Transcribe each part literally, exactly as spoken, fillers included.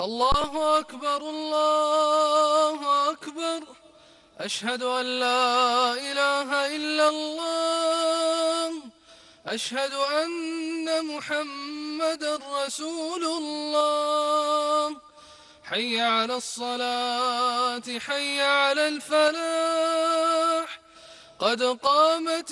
الله أكبر الله أكبر. أشهد أن لا إله إلا الله. أشهد أن محمدا رسول الله. حي على الصلاة حي على الفلاح. قد قامت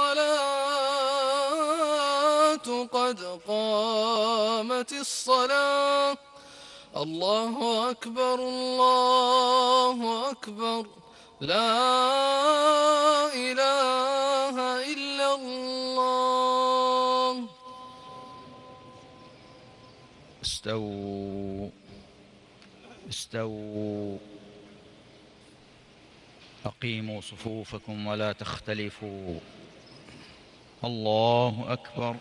الصلاة قد قامت الصلاة. الله أكبر الله أكبر. لا إله إلا الله. استووا استووا أقيموا صفوفكم ولا تختلفوا. الله أكبر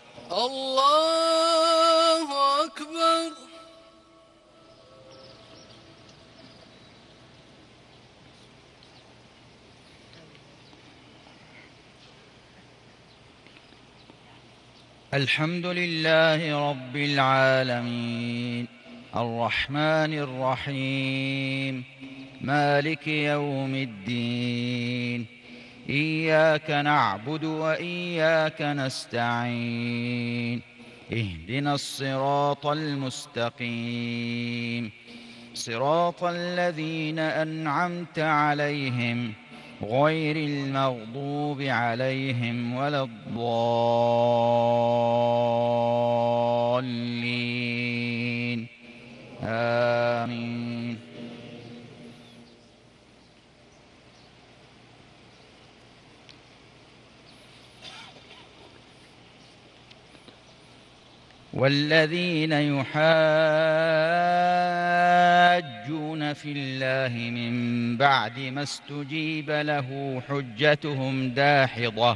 الله أكبر. الحمد لله رب العالمين الرحمن الرحيم مالك يوم الدين. إياك نعبد وإياك نستعين. اهدنا الصراط المستقيم صراط الذين أنعمت عليهم غير المغضوب عليهم ولا الضالين. آمين. والذين يحاجون في الله من بعد ما استجيب له حجتهم داحضة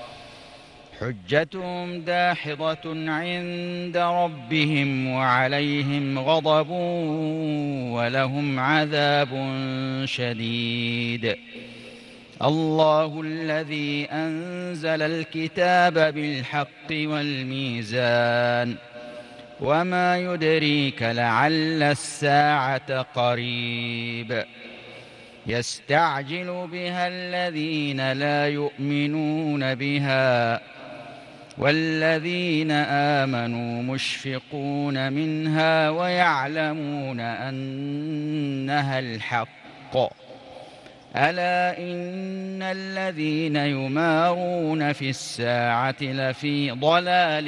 حجتهم داحضة عند ربهم وعليهم غضب ولهم عذاب شديد. الله الذي أنزل الكتاب بالحق والميزان وما يدريك لعل الساعة قريب. يستعجل بها الذين لا يؤمنون بها والذين آمنوا مشفقون منها ويعلمون أنها الحق. ألا إن الذين يمارون في الساعة لفي ضلال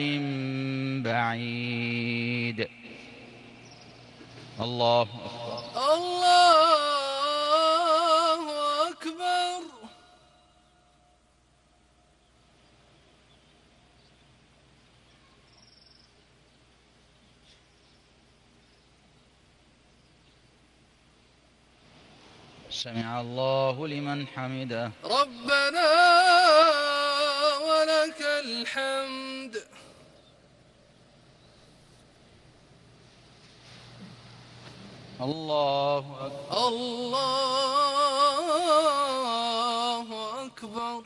بعيد. الله أكبر الله أكبر. سمع الله لمن حمده. ربنا ولك الحمد. الله أكبر الله أكبر.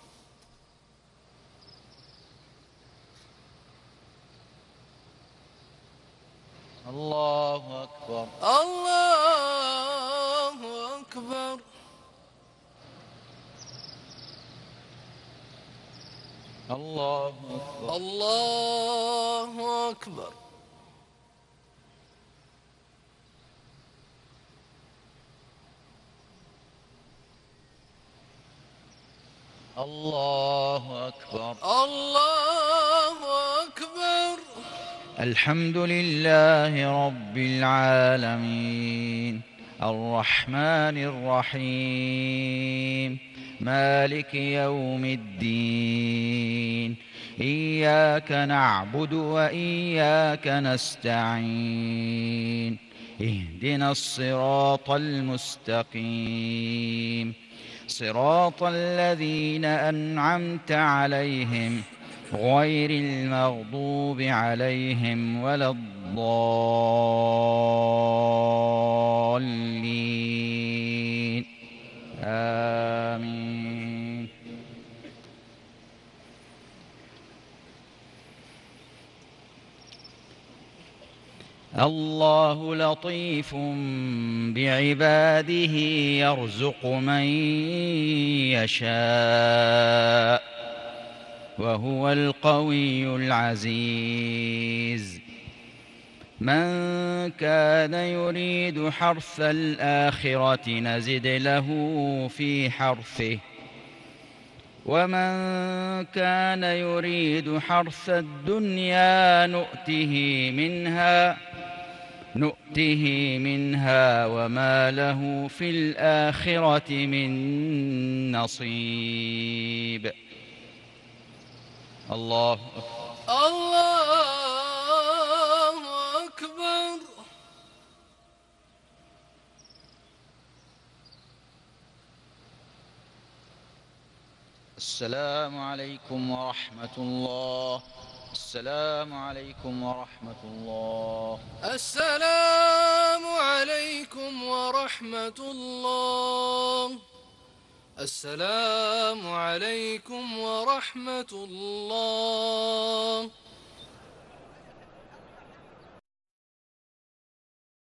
الله أكبر الله أكبر. الله أكبر الله أكبر. الله أكبر الله أكبر. الحمد لله رب العالمين الرحمن الرحيم مالك يوم الدين. إياك نعبد وإياك نستعين. اهدنا الصراط المستقيم صراط الذين أنعمت عليهم غير المغضوب عليهم ولا الضالين. آمين. الله لطيف بعباده يرزق من يشاء وهو القوي العزيز من كان يريد حرث الآخرة نزد له في حرثه ومن كان يريد حرث الدنيا نؤته منها نؤته منها وما له في الآخرة من نصيب. الله أكبر. الله أكبر. السلام عليكم ورحمة الله. السلام عليكم ورحمة الله. السلام عليكم ورحمة الله. السلام عليكم ورحمة الله.